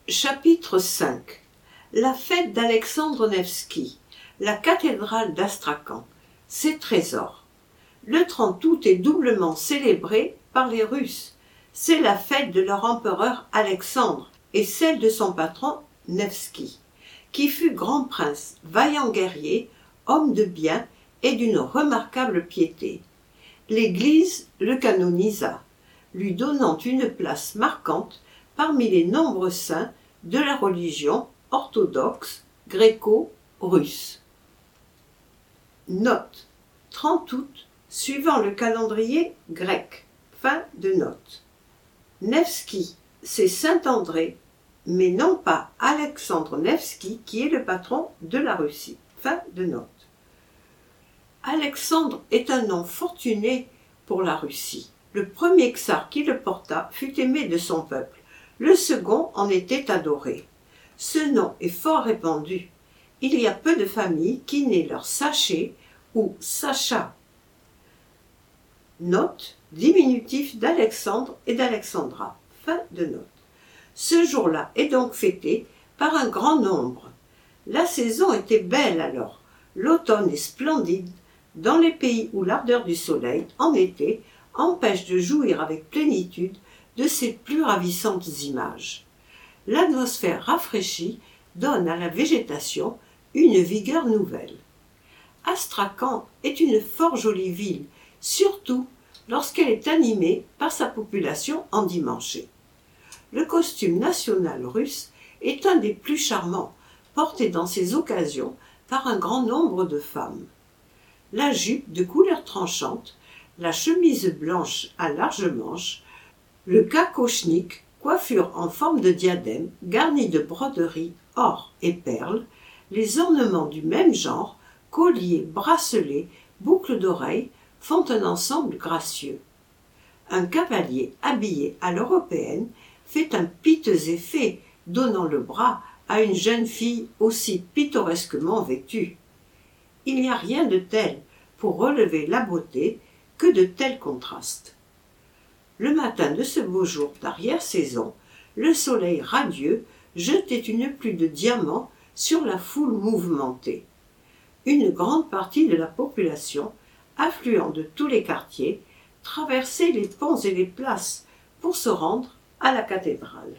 Chapitre 5. La fête d'Alexandre Nevski, la cathédrale d'Astrakhan, ses trésors. Le 30 août est doublement célébré par les Russes. C'est la fête de leur empereur Alexandre et celle de son patron Nevski, qui fut grand prince, vaillant guerrier, homme de bien et d'une remarquable piété. L'Église le canonisa, lui donnant une place marquante parmi les nombreux saints de la religion orthodoxe gréco-russe. Note. 30 août, suivant le calendrier grec. Fin de note. Nevski, c'est Saint-André, mais non pas Alexandre Nevski qui est le patron de la Russie. Fin de note. Alexandre est un nom fortuné pour la Russie. Le premier tsar qui le porta fut aimé de son peuple. Le second en était adoré. Ce nom est fort répandu. Il y a peu de familles qui naient leur Saché ou Sacha. Note, diminutif d'Alexandre et d'Alexandra. Fin de note. Ce jour-là est donc fêté par un grand nombre. La saison était belle alors. L'automne est splendide dans les pays où l'ardeur du soleil, en été, empêche de jouir avec plénitude de ses plus ravissantes images. L'atmosphère rafraîchie donne à la végétation une vigueur nouvelle. Astrakhan est une fort jolie ville, surtout lorsqu'elle est animée par sa population endimanchée. Le costume national russe est un des plus charmants, porté dans ces occasions par un grand nombre de femmes. La jupe de couleur tranchante, la chemise blanche à larges manches, le kakochnik, coiffure en forme de diadème garnie de broderies, or et perles, les ornements du même genre, colliers, bracelets, boucles d'oreilles, font un ensemble gracieux. Un cavalier habillé à l'européenne fait un piteux effet, donnant le bras à une jeune fille aussi pittoresquement vêtue. Il n'y a rien de tel pour relever la beauté que de tels contrastes. Le matin de ce beau jour d'arrière-saison, le soleil radieux jetait une pluie de diamants sur la foule mouvementée. Une grande partie de la population, affluant de tous les quartiers, traversait les ponts et les places pour se rendre à la cathédrale.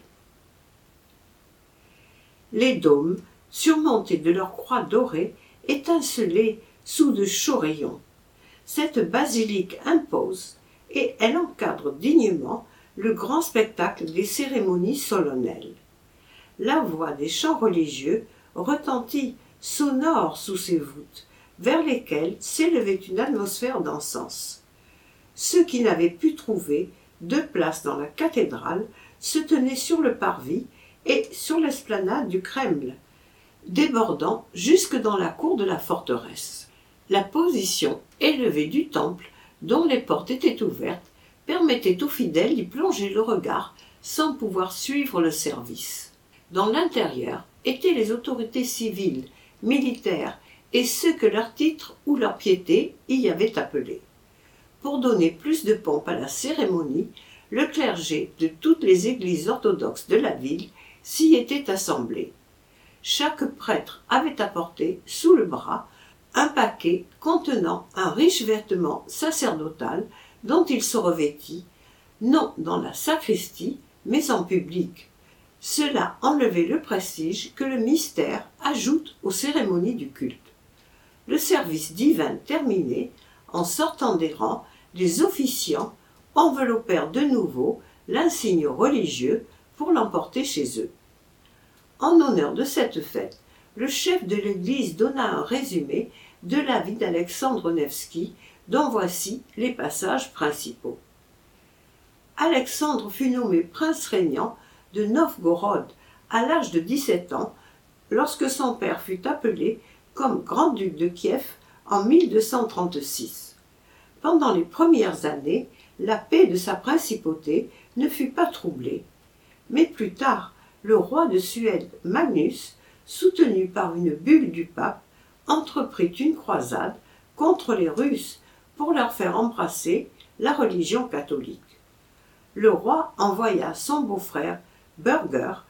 Les dômes, surmontés de leurs croix dorées, étincelaient sous de chauds rayons. Cette basilique impose et elle encadre dignement le grand spectacle des cérémonies solennelles. La voix des chants religieux retentit sonore sous ces voûtes, vers lesquelles s'élevait une atmosphère d'encens. Ceux qui n'avaient pu trouver de place dans la cathédrale se tenaient sur le parvis et sur l'esplanade du Kremlin, débordant jusque dans la cour de la forteresse. La position élevée du temple, dont les portes étaient ouvertes, permettait aux fidèles d'y plonger le regard sans pouvoir suivre le service. Dans l'intérieur étaient les autorités civiles, militaires et ceux que leur titre ou leur piété y avaient appelés. Pour donner plus de pompe à la cérémonie, le clergé de toutes les églises orthodoxes de la ville s'y était assemblé. Chaque prêtre avait apporté sous le bras un paquet contenant un riche vêtement sacerdotal dont il se revêtit, non dans la sacristie, mais en public. Cela enlevait le prestige que le mystère ajoute aux cérémonies du culte. Le service divin terminé, en sortant des rangs, les officiants enveloppèrent de nouveau l'insigne religieux pour l'emporter chez eux. En honneur de cette fête, le chef de l'Église donna un résumé de la vie d'Alexandre Nevski, dont voici les passages principaux. Alexandre fut nommé prince régnant de Novgorod à l'âge de 17 ans, lorsque son père fut appelé comme grand-duc de Kiev en 1236. Pendant les premières années, la paix de sa principauté ne fut pas troublée. Mais plus tard, le roi de Suède, Magnus, soutenu par une bulle du pape, entreprit une croisade contre les Russes pour leur faire embrasser la religion catholique. Le roi envoya son beau-frère, Birger,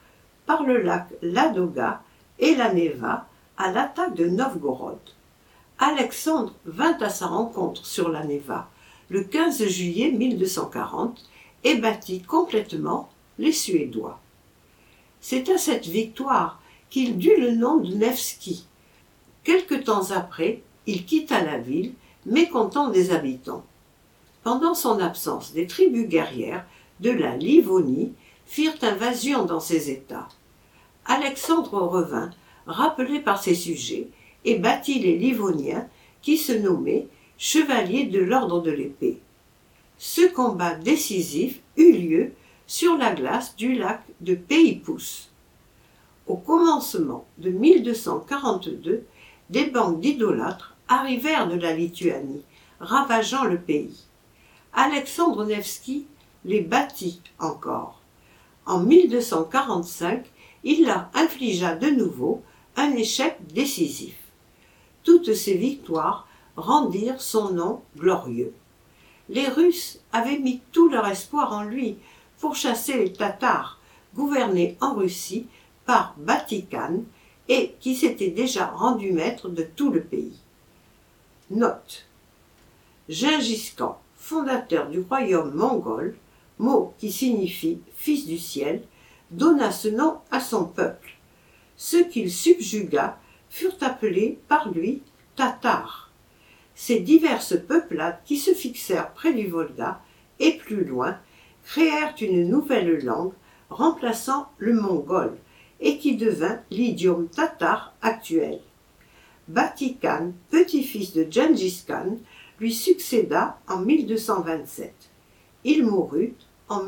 par le lac Ladoga et la Neva à l'attaque de Novgorod. Alexandre vint à sa rencontre sur la Neva le 15 juillet 1240 et battit complètement les Suédois. C'est à cette victoire qu'il dut le nom de Nevski. Quelque temps après, il quitta la ville, mécontent des habitants. Pendant son absence, des tribus guerrières de la Livonie firent invasion dans ces États. Alexandre revint, rappelé par ses sujets, et battit les Livoniens qui se nommaient chevaliers de l'ordre de l'épée. Ce combat décisif eut lieu sur la glace du lac de Peipus. Au commencement de 1242, des bandes d'idolâtres arrivèrent de la Lituanie, ravageant le pays. Alexandre Nevski les battit encore. En 1245, il leur infligea de nouveau un échec décisif. Toutes ces victoires rendirent son nom glorieux. Les Russes avaient mis tout leur espoir en lui pour chasser les Tatars, gouvernés en Russie par Batikhan et qui s'était déjà rendu maître de tout le pays. Note. Gengis Khan, fondateur du royaume mongol, mot qui signifie « fils du ciel », donna ce nom à son peuple. Ceux qu'il subjugua furent appelés par lui Tatars. Ces diverses peuplades qui se fixèrent près du Volga et plus loin créèrent une nouvelle langue remplaçant le mongol et qui devint l'idiome tatar actuel. Batikhan, petit-fils de Gengis Khan, lui succéda en 1227. Il mourut en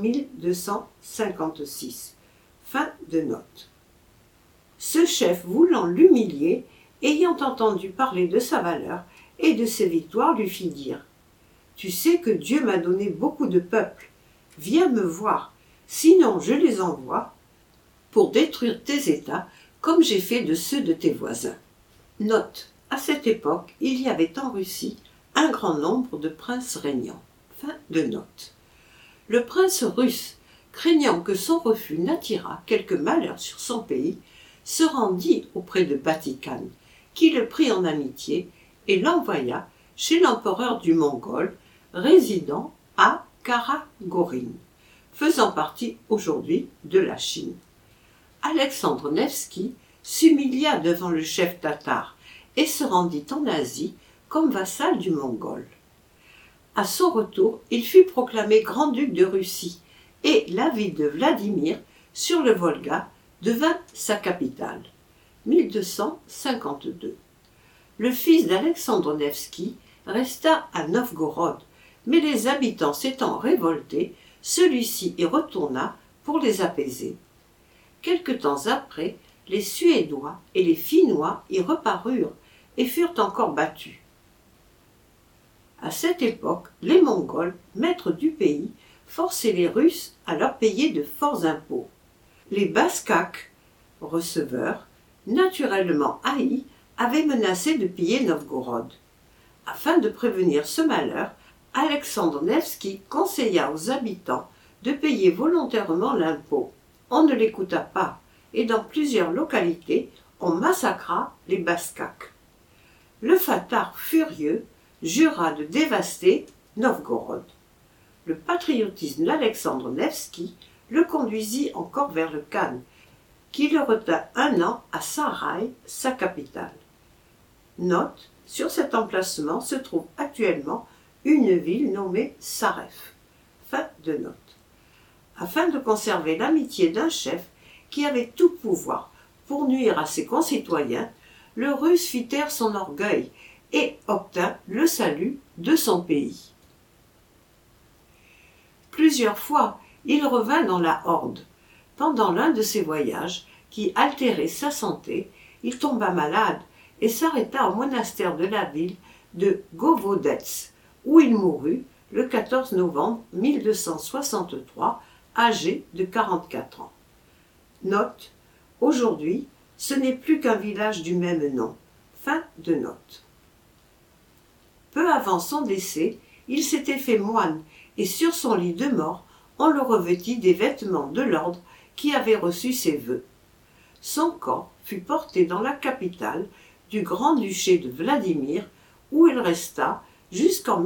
1256. Fin de note. Ce chef voulant l'humilier, ayant entendu parler de sa valeur et de ses victoires, lui fit dire « Tu sais que Dieu m'a donné beaucoup de peuples. Viens me voir, sinon je les envoie pour détruire tes États comme j'ai fait de ceux de tes voisins. » Note. À cette époque, il y avait en Russie un grand nombre de princes régnants. Fin de note. Le prince russe, craignant que son refus n'attirât quelque malheur sur son pays, se rendit auprès de Batikhan, qui le prit en amitié et l'envoya chez l'empereur du Mongol, résidant à Karakorum, faisant partie aujourd'hui de la Chine. Alexandre Nevski s'humilia devant le chef tatar et se rendit en Asie comme vassal du Mongol. À son retour, il fut proclamé grand-duc de Russie et la ville de Vladimir, sur le Volga, devint sa capitale. 1252. Le fils d'Alexandre Nevski resta à Novgorod, mais les habitants s'étant révoltés, celui-ci y retourna pour les apaiser. Quelque temps après, les Suédois et les Finnois y reparurent et furent encore battus. À cette époque, les Mongols, maîtres du pays, forçaient les Russes à leur payer de forts impôts. Les Baskaks, receveurs, naturellement haïs, avaient menacé de piller Novgorod. Afin de prévenir ce malheur, Alexandre Nevski conseilla aux habitants de payer volontairement l'impôt. On ne l'écouta pas, et dans plusieurs localités, on massacra les Baskaks. Le Fatar, furieux, jura de dévaster Novgorod. Le patriotisme d'Alexandre Nevski le conduisit encore vers le Khan, qui le retint un an à Sarai, sa capitale. Note, sur cet emplacement se trouve actuellement une ville nommée Saref. Fin de note. Afin de conserver l'amitié d'un chef qui avait tout pouvoir pour nuire à ses concitoyens, le Russe fit taire son orgueil et obtint le salut de son pays. Plusieurs fois, il revint dans la Horde. Pendant l'un de ses voyages, qui altérait sa santé, il tomba malade et s'arrêta au monastère de la ville de Govodets, où il mourut le 14 novembre 1263, âgé de 44 ans. Note. Aujourd'hui, ce n'est plus qu'un village du même nom. Fin de note. Peu avant son décès, il s'était fait moine et sur son lit de mort, on le revêtit des vêtements de l'ordre qui avait reçu ses vœux. Son corps fut porté dans la capitale du Grand-Duché de Vladimir, où il resta jusqu'en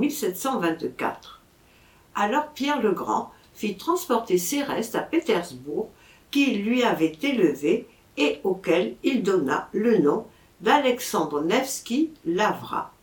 1724. Alors Pierre le Grand fit transporter ses restes à Pétersbourg, qui lui avait élevé et auquel il donna le nom d'Alexandre Nevski Lavra.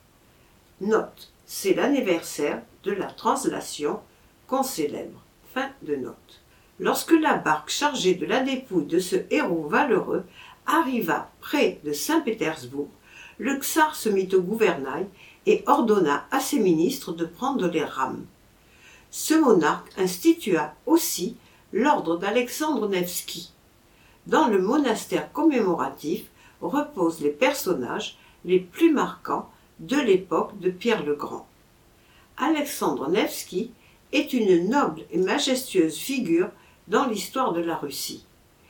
Note, c'est l'anniversaire de la translation qu'on célèbre. Fin de note. Lorsque la barque chargée de la dépouille de ce héros valeureux arriva près de Saint-Pétersbourg, le tsar se mit au gouvernail et ordonna à ses ministres de prendre les rames. Ce monarque institua aussi l'ordre d'Alexandre Nevski. Dans le monastère commémoratif reposent les personnages les plus marquants de l'époque de Pierre le Grand. Alexandre Nevski est une noble et majestueuse figure dans l'histoire de la Russie.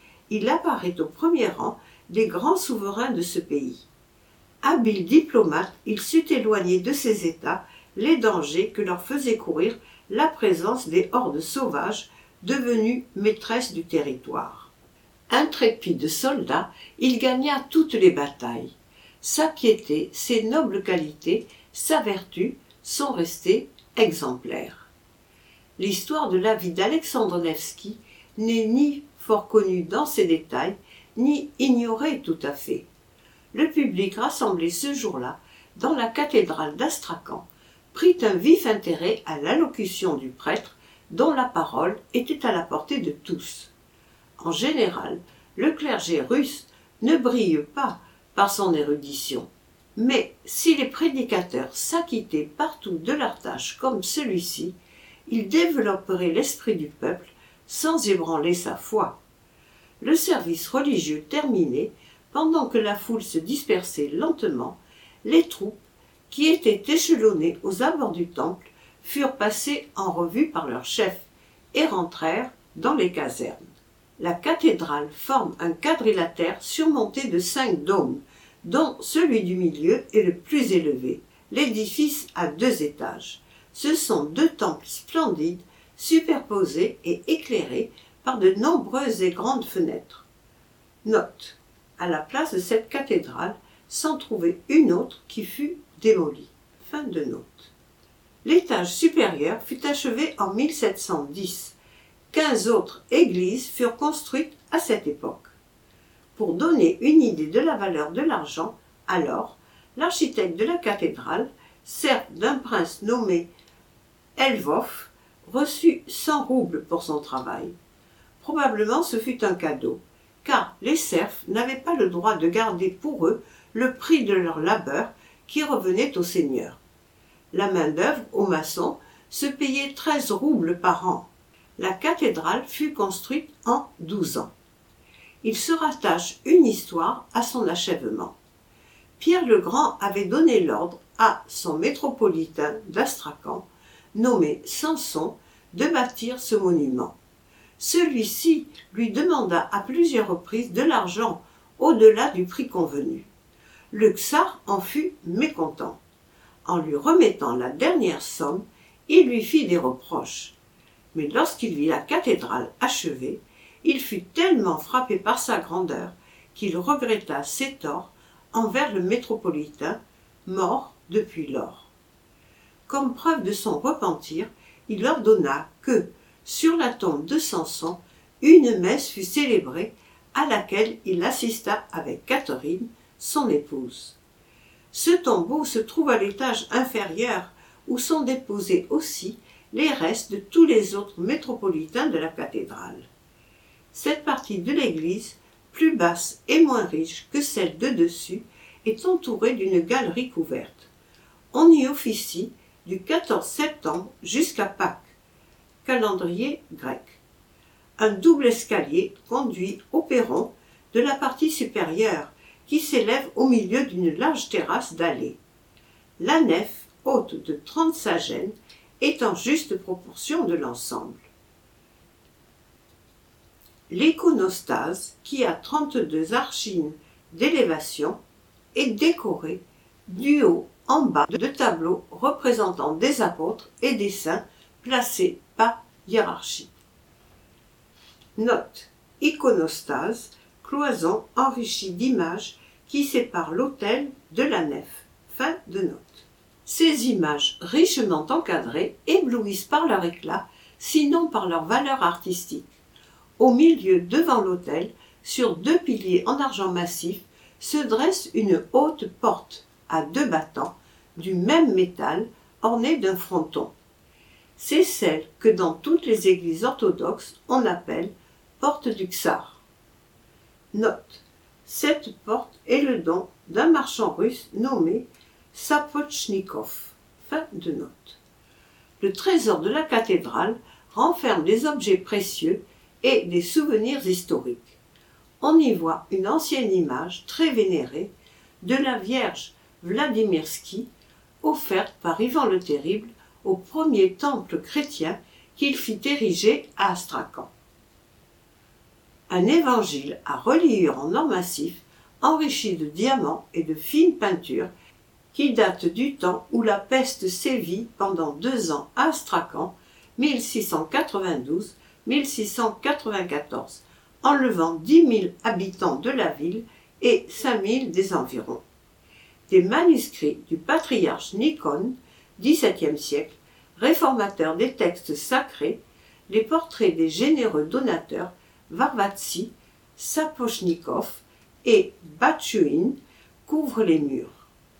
Il apparaît au premier rang des grands souverains de ce pays. Habile diplomate, il sut éloigner de ses États les dangers que leur faisait courir la présence des hordes sauvages devenues maîtresses du territoire. Intrépide soldat, il gagna toutes les batailles. Sa piété, ses nobles qualités, sa vertu sont restées exemplaires. L'histoire de la vie d'Alexandre Nevski n'est ni fort connue dans ses détails, ni ignorée tout à fait. Le public rassemblé ce jour-là dans la cathédrale d'Astrakhan prit un vif intérêt à l'allocution du prêtre, dont la parole était à la portée de tous. En général, le clergé russe ne brille pas par son érudition, mais si les prédicateurs s'acquittaient partout de leur tâche comme celui-ci, ils développeraient l'esprit du peuple sans ébranler sa foi. Le service religieux terminé, pendant que la foule se dispersait lentement, les troupes, qui étaient échelonnées aux abords du temple, furent passées en revue par leur chef et rentrèrent dans les casernes. La cathédrale forme un quadrilatère surmonté de 5 dômes, dont celui du milieu est le plus élevé. L'édifice a 2 étages. Ce sont 2 temples splendides, superposés et éclairés par de nombreuses et grandes fenêtres. Note, à la place de cette cathédrale s'en trouvait une autre qui fut démolie. Fin de note. L'étage supérieur fut achevé en 1710. 15 autres églises furent construites à cette époque. Pour donner une idée de la valeur de l'argent, alors, l'architecte de la cathédrale, certes d'un prince nommé Lvov, reçut 100 roubles pour son travail. Probablement ce fut un cadeau, car les serfs n'avaient pas le droit de garder pour eux le prix de leur labeur qui revenait au seigneur. La main-d'œuvre aux maçons se payait 13 roubles par an. La cathédrale fut construite en 12 ans. Il se rattache une histoire à son achèvement. Pierre le Grand avait donné l'ordre à son métropolitain d'Astrakhan, nommé Samson, de bâtir ce monument. Celui-ci lui demanda à plusieurs reprises de l'argent au-delà du prix convenu. Le tsar en fut mécontent. En lui remettant la dernière somme, il lui fit des reproches. Mais lorsqu'il vit la cathédrale achevée, il fut tellement frappé par sa grandeur qu'il regretta ses torts envers le métropolitain, mort depuis lors. Comme preuve de son repentir, il ordonna que, sur la tombe de Samson, une messe fut célébrée à laquelle il assista avec Catherine, son épouse. Ce tombeau se trouve à l'étage inférieur où sont déposés aussi les restes de tous les autres métropolitains de la cathédrale. Cette partie de l'église, plus basse et moins riche que celle de dessus, est entourée d'une galerie couverte. On y officie du 14 septembre jusqu'à Pâques, calendrier grec. Un double escalier conduit au perron de la partie supérieure qui s'élève au milieu d'une large terrasse dallée. La nef, haute de 30 sagènes, est en juste proportion de l'ensemble. L'iconostase, qui a 32 archines d'élévation, est décorée du haut en bas de tableaux représentant des apôtres et des saints placés par hiérarchie. Note, iconostase, cloison enrichie d'images qui séparent l'autel de la nef. Fin de note. Ces images richement encadrées éblouissent par leur éclat, sinon par leur valeur artistique. Au milieu, devant l'autel, sur 2 piliers en argent massif, se dresse une haute porte à 2 battants du même métal ornée d'un fronton. C'est celle que dans toutes les églises orthodoxes on appelle porte du Tsar. Note: cette porte est le don d'un marchand russe nommé Sapochnikov. Fin de note. Le trésor de la cathédrale renferme des objets précieux et des souvenirs historiques. On y voit une ancienne image très vénérée de la Vierge Vladimirsky, offerte par Ivan le Terrible au premier temple chrétien qu'il fit ériger à Astrakhan. Un évangile à reliure en or massif, enrichi de diamants et de fines peintures, qui date du temps où la peste sévit pendant 2 ans à Astrakhan, 1692-1694, enlevant 10 000 habitants de la ville et 5 000 des environs. Des manuscrits du patriarche Nikon, XVIIe siècle, réformateur des textes sacrés, les portraits des généreux donateurs Varvatsy, Sapochnikov et Batchuin couvrent les murs.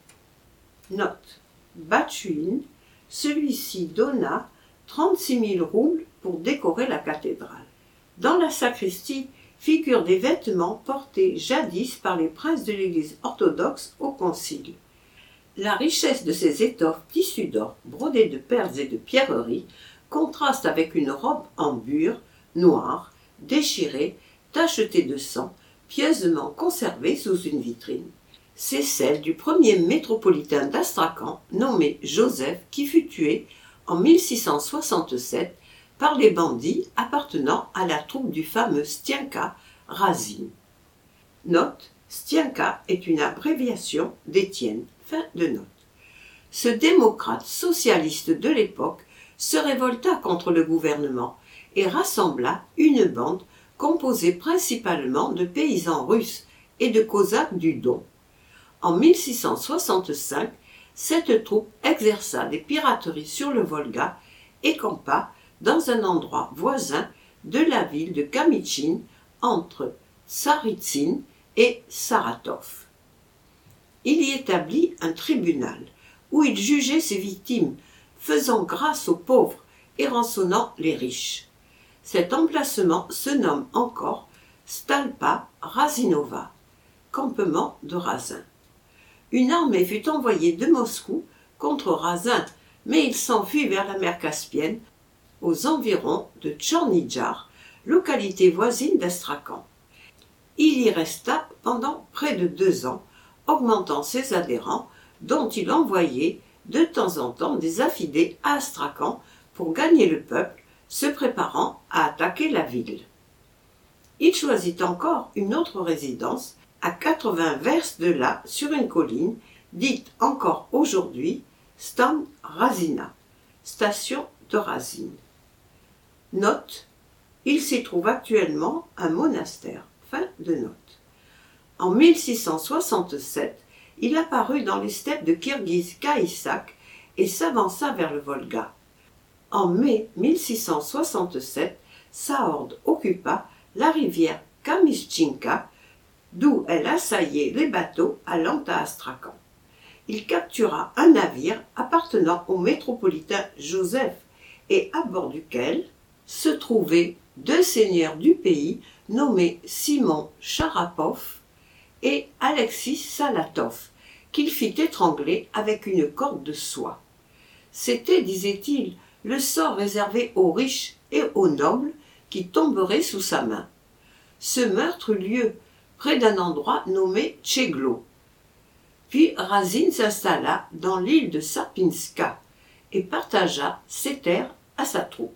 Note: Batchuin, celui-ci donna 36 000 roubles pour décorer la cathédrale. Dans la sacristie figurent des vêtements portés jadis par les princes de l'Église orthodoxe au concile. La richesse de ces étoffes tissues d'or, brodées de perles et de pierreries, contraste avec une robe en bure, noire, déchirée, tachetée de sang, pieusement conservée sous une vitrine. C'est celle du premier métropolitain d'Astrakhan, nommé Joseph, qui fut tué en 1667 par les bandits appartenant à la troupe du fameux Stienka Razine. Note: Stienka est une abréviation d'Étienne. Fin de note. Ce démocrate socialiste de l'époque se révolta contre le gouvernement et rassembla une bande composée principalement de paysans russes et de cosaques du Don. En 1665, cette troupe exerça des pirateries sur le Volga et campa dans un endroit voisin de la ville de Kamytchine, entre Tsaritsyn et Saratov. Il y établit un tribunal où il jugeait ses victimes, faisant grâce aux pauvres et rançonnant les riches. Cet emplacement se nomme encore Stalpa Razinova, campement de Razin. Une armée fut envoyée de Moscou contre Razin, mais il s'enfuit vers la mer Caspienne, aux environs de Tchornidjar, localité voisine d'Astrakhan. Il y resta pendant près de 2 ans, augmentant ses adhérents, dont il envoyait de temps en temps des affidés à Astrakhan pour gagner le peuple, se préparant à attaquer la ville. Il choisit encore une autre résidence, à 80 verstes de là, sur une colline, dite encore aujourd'hui Stan Razina, station de Razine. Note: il s'y trouve actuellement un monastère. Fin de note. En 1667, il apparut dans les steppes de Kirghiz-Kaïsak et s'avança vers le Volga. En mai 1667, sa horde occupa la rivière Kamychtchinka, d'où elle assaillait les bateaux allant à Astrakhan. Il captura un navire appartenant au métropolitain Joseph et à bord duquel se trouvaient 2 seigneurs du pays nommés Simon Charapov et Alexis Salatov, qu'il fit étrangler avec une corde de soie. C'était, disait-il, le sort réservé aux riches et aux nobles qui tomberaient sous sa main. Ce meurtre eut lieu près d'un endroit nommé Tcheglo. Puis Razine s'installa dans l'île de Sarpinska et partagea ses terres à sa troupe.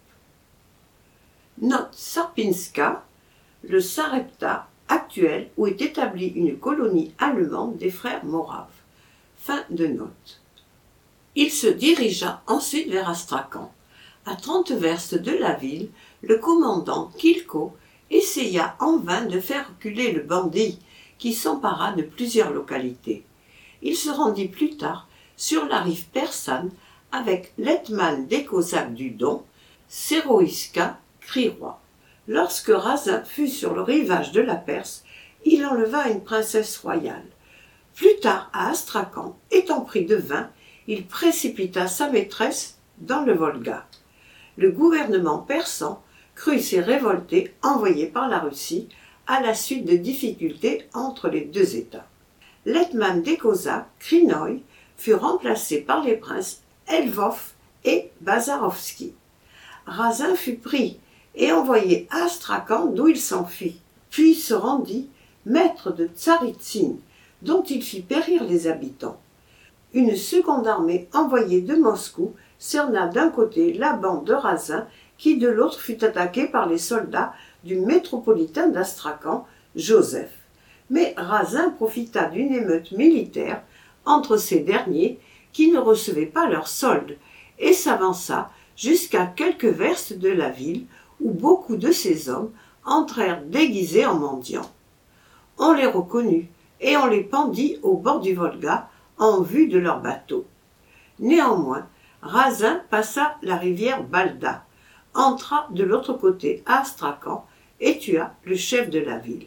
Note: Sarpinska, le Sarepta actuel où est établie une colonie allemande des frères Moraves. Fin de note. Il se dirigea ensuite vers Astrakhan. À 30 verstes de la ville, le commandant Kilko essaya en vain de faire reculer le bandit qui s'empara de plusieurs localités. Il se rendit plus tard sur la rive persane avec l'hetman des Cosaques du Don, Seroïska Krirois. Lorsque Razin fut sur le rivage de la Perse, il enleva une princesse royale. Plus tard, à Astrakhan, étant pris de vin, il précipita sa maîtresse dans le Volga. Le gouvernement persan crut ces révoltés envoyés par la Russie à la suite de difficultés entre les deux États. L'hetman des Cosaques, Krinoï, fut remplacé par les princes Lvov et Bazarovski. Razin fut pris et envoyé à Astrakhan d'où il s'enfuit, puis se rendit maître de Tsaritsine, dont il fit périr les habitants. Une seconde armée envoyée de Moscou cerna d'un côté la bande de Razin, qui de l'autre fut attaquée par les soldats du métropolitain d'Astrakhan, Joseph. Mais Razin profita d'une émeute militaire entre ces derniers qui ne recevaient pas leur solde et s'avança jusqu'à quelques verstes de la ville où beaucoup de ces hommes entrèrent déguisés en mendiants. On les reconnut et on les pendit au bord du Volga en vue de leur bateau. Néanmoins, Razin passa la rivière Balda, entra de l'autre côté à Astrakhan et tua le chef de la ville.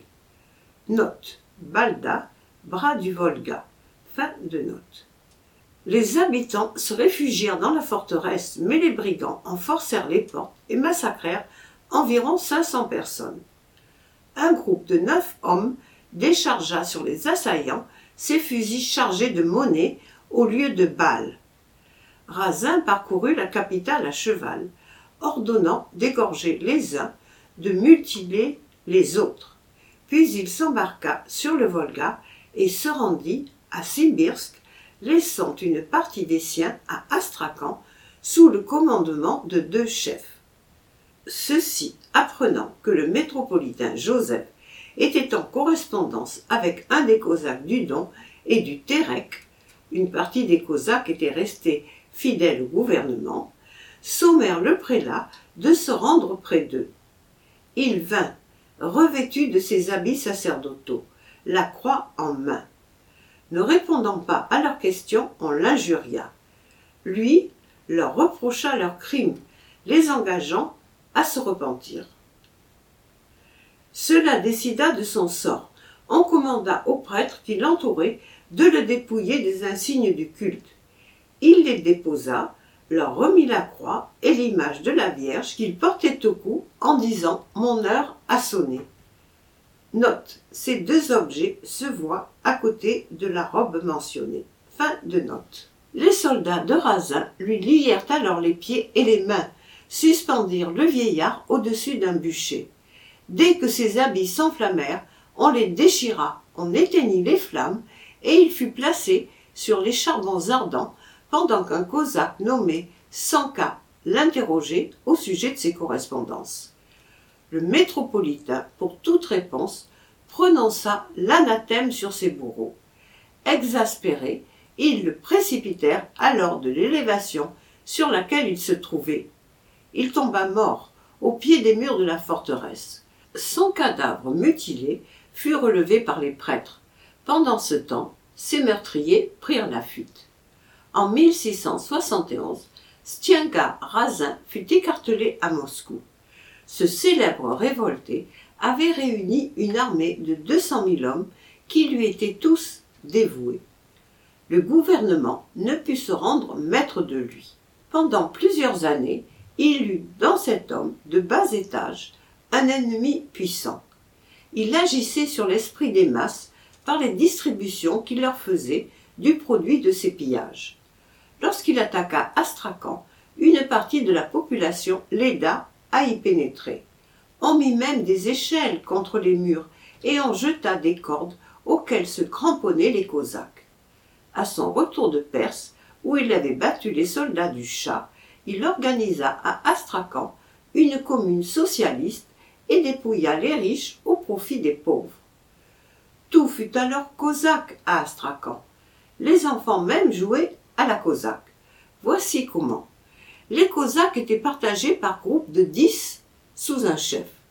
Note. Balda, bras du Volga. Fin de note. Les habitants se réfugièrent dans la forteresse, mais les brigands en forcèrent les portes et massacrèrent environ 500 personnes. Un groupe de 9 hommes déchargea sur les assaillants ses fusils chargés de monnaie au lieu de balles. Razin parcourut la capitale à cheval, ordonnant d'égorger les uns, de mutiler les autres. Puis il s'embarqua sur le Volga et se rendit à Simbirsk, laissant une partie des siens à Astrakhan sous le commandement de 2 chefs. Ceux-ci, apprenant que le métropolitain Joseph était en correspondance avec un des Cosaques du Don et du Terek, une partie des Cosaques était restée fidèle au gouvernement, sommèrent le prélat de se rendre près d'eux. Il vint, revêtu de ses habits sacerdotaux, la croix en main. Ne répondant pas à leurs questions, on l'injuria. Lui leur reprocha leurs crimes, les engageant à se repentir. Cela décida de son sort. On commanda aux prêtres qui l'entouraient de le dépouiller des insignes du culte. Il les déposa, leur remit la croix et l'image de la Vierge qu'il portait au cou en disant « Mon heure a sonné ». Note. Ces 2 objets se voient à côté de la robe mentionnée. Fin de note. Les soldats de Razin lui lièrent alors les pieds et les mains, suspendirent le vieillard au-dessus d'un bûcher. Dès que ses habits s'enflammèrent, on les déchira, on éteignit les flammes, et il fut placé sur les charbons ardents, pendant qu'un cosaque nommé Sanka l'interrogeait au sujet de ses correspondances. Le métropolitain, pour toute réponse, prononça l'anathème sur ses bourreaux. Exaspérés, ils le précipitèrent alors de l'élévation sur laquelle il se trouvait. Il tomba mort au pied des murs de la forteresse. Son cadavre mutilé fut relevé par les prêtres. Pendant ce temps, ses meurtriers prirent la fuite. En 1671, Stienga Razin fut écartelé à Moscou. Ce célèbre révolté avait réuni une armée de 200 000 hommes qui lui étaient tous dévoués. Le gouvernement ne put se rendre maître de lui. Pendant plusieurs années, il eut dans cet homme de bas étage un ennemi puissant. Il agissait sur l'esprit des masses par les distributions qu'il leur faisait du produit de ses pillages. Lorsqu'il attaqua Astrakhan, une partie de la population l'aida à y pénétrer. On mit même des échelles contre les murs et on jeta des cordes auxquelles se cramponnaient les Cosaques. À son retour de Perse, où il avait battu les soldats du Shah, il organisa à Astrakhan une commune socialiste et dépouilla les riches au profit des pauvres. Tout fut alors cosaque à Astrakhan. Les enfants même jouaient à la cosaque. Voici comment. Les Cosaques étaient partagés par groupes de 10 sous un chef.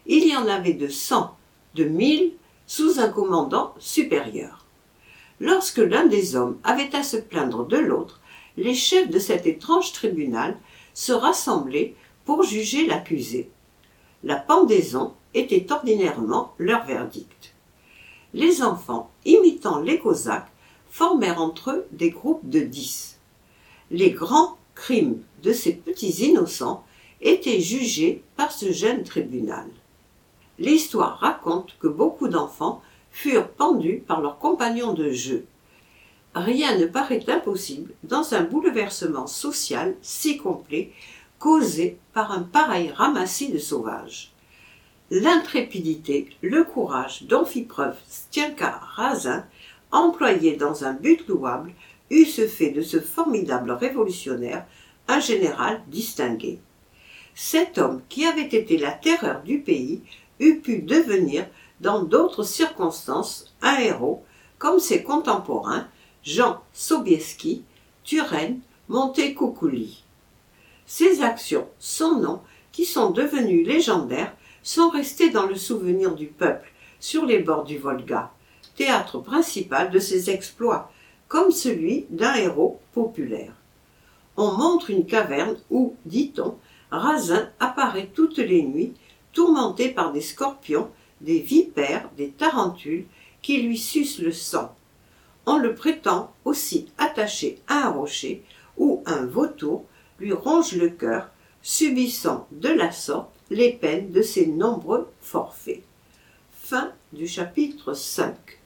il y en avait de 100, de 1000, sous un commandant supérieur. Lorsque l'un des hommes avait à se plaindre de l'autre, les chefs de cet étrange tribunal se rassemblaient pour juger l'accusé. La pendaison était ordinairement leur verdict. Les enfants, imitant les Cosaques, formèrent entre eux des groupes de 10. Les grands crimes de ces petits innocents étaient jugés par ce jeune tribunal. L'histoire raconte que beaucoup d'enfants furent pendus par leurs compagnons de jeu. Rien ne paraît impossible dans un bouleversement social si complet causé par un pareil ramassis de sauvages. L'intrépidité, le courage dont fit preuve Stienka Razin, employé dans un but louable, eussent fait de ce formidable révolutionnaire un général distingué. Cet homme, qui avait été la terreur du pays, eût pu devenir, dans d'autres circonstances, un héros, comme ses contemporains Jean Sobieski, Turenne, Montecucculi. Ses actions, son nom, qui sont devenues légendaires, sont restées dans le souvenir du peuple, sur les bords du Volga, théâtre principal de ses exploits, comme celui d'un héros populaire. On montre une caverne où, dit-on, Razin apparaît toutes les nuits, tourmenté par des scorpions, des vipères, des tarentules, qui lui sucent le sang. On le prétend aussi attaché à un rocher, où un vautour lui ronge le cœur, subissant de la sorte les peines de ses nombreux forfaits. Fin du chapitre 5.